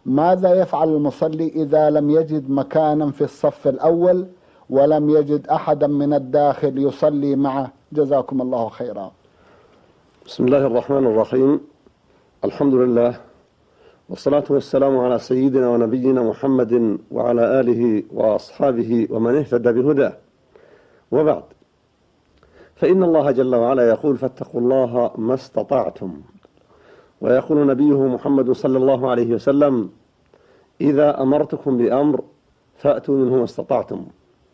ماذا يفعل المصلي إذا لم يجد مكانا في الصف الأول ولم يجد أحدا من الداخل يصلي معه؟ جزاكم الله خيرا. بسم الله الرحمن الرحيم. الحمد لله والصلاة والسلام على سيدنا ونبينا محمد وعلى آله وأصحابه ومن اهتدى بهداه، وبعد، فإن الله جل وعلا يقول: فاتقوا الله ما استطعتم. ويقول نبيه محمد صلى الله عليه وسلم: إذا أمرتكم بأمر فأتوا منه ما استطعتم.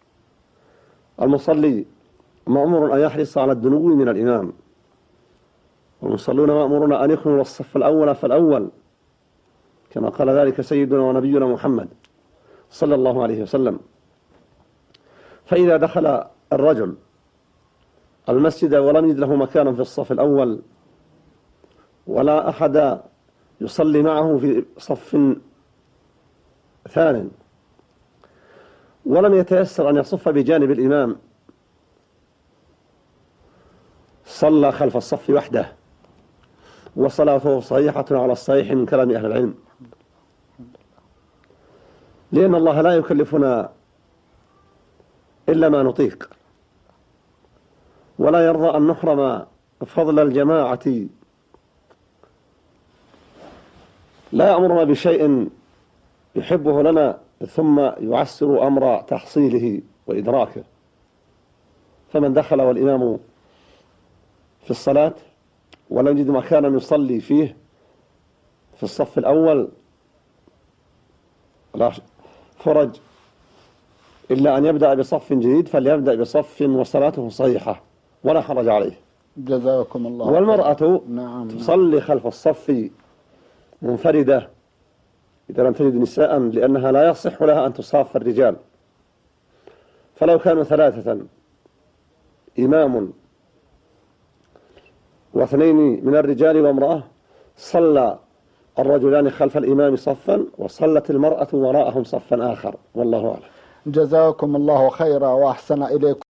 المصلي مأمور أن يحرص على الدنو من الإمام، والمصلون مأمورون أن يكونوا الصف الأول فالأول، كما قال ذلك سيدنا ونبينا محمد صلى الله عليه وسلم. فإذا دخل الرجل المسجد ولم يجد له مكانا في الصف الأول ولا أحد يصلي معه في صف ثان، ولم يتيسر أن يصف بجانب الإمام، صلى خلف الصف وحده، وصلاته صحيحة على الصحيح من كلام أهل العلم، لأن الله لا يكلفنا إلا ما نطيق، ولا يرضى أن نحرم فضل الجماعة، لا يأمرنا بشيء يحبه لنا ثم يعسر أمر تحصيله وإدراكه. فمن دخل والإمام في الصلاة ولم يجد مكانا يصلي فيه في الصف الأول لا فرج إلا أن يبدأ بصف جديد، فليبدأ بصف وصلاته صحيحة ولا حرج عليه. جزاكم الله. والمرأة نعم تصلي خلف الصف منفردة إذا لم تجد نساء، لأنها لا يصح لها أن تصاف الرجال. فلو كانوا ثلاثة، إمام واثنين من الرجال وامرأة، صلى الرجلان خلف الإمام صفا وصلت المرأة وراءهم صفا آخر، والله أعلم. جزاكم الله خيرا وأحسن إليكم.